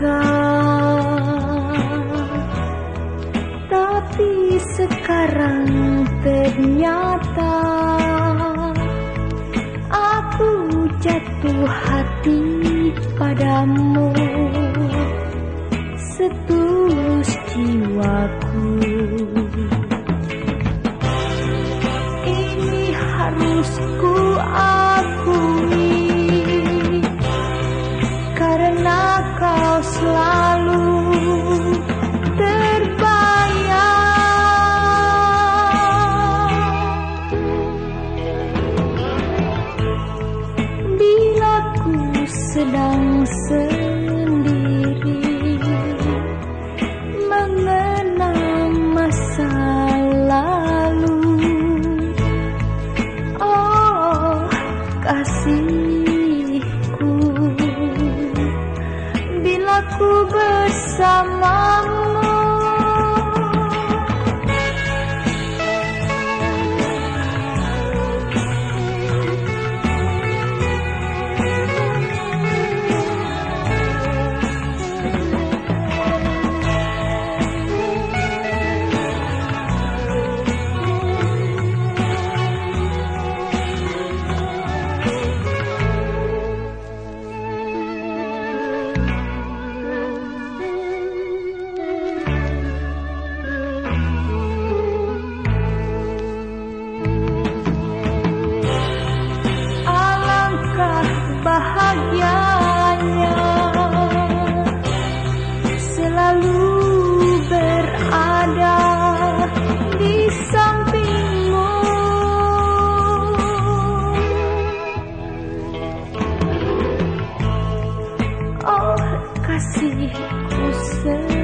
tapi sekarang ternyata aku jatuh hati padamu setulus jiwaku. Ini harus ku akui, karena kau selalu terbayang. Bila ku sedang sendiri mengenang masa lalu, oh kasihku, bila ku bersamamu. Bahagianya selalu berada di sampingmu. Oh kasihku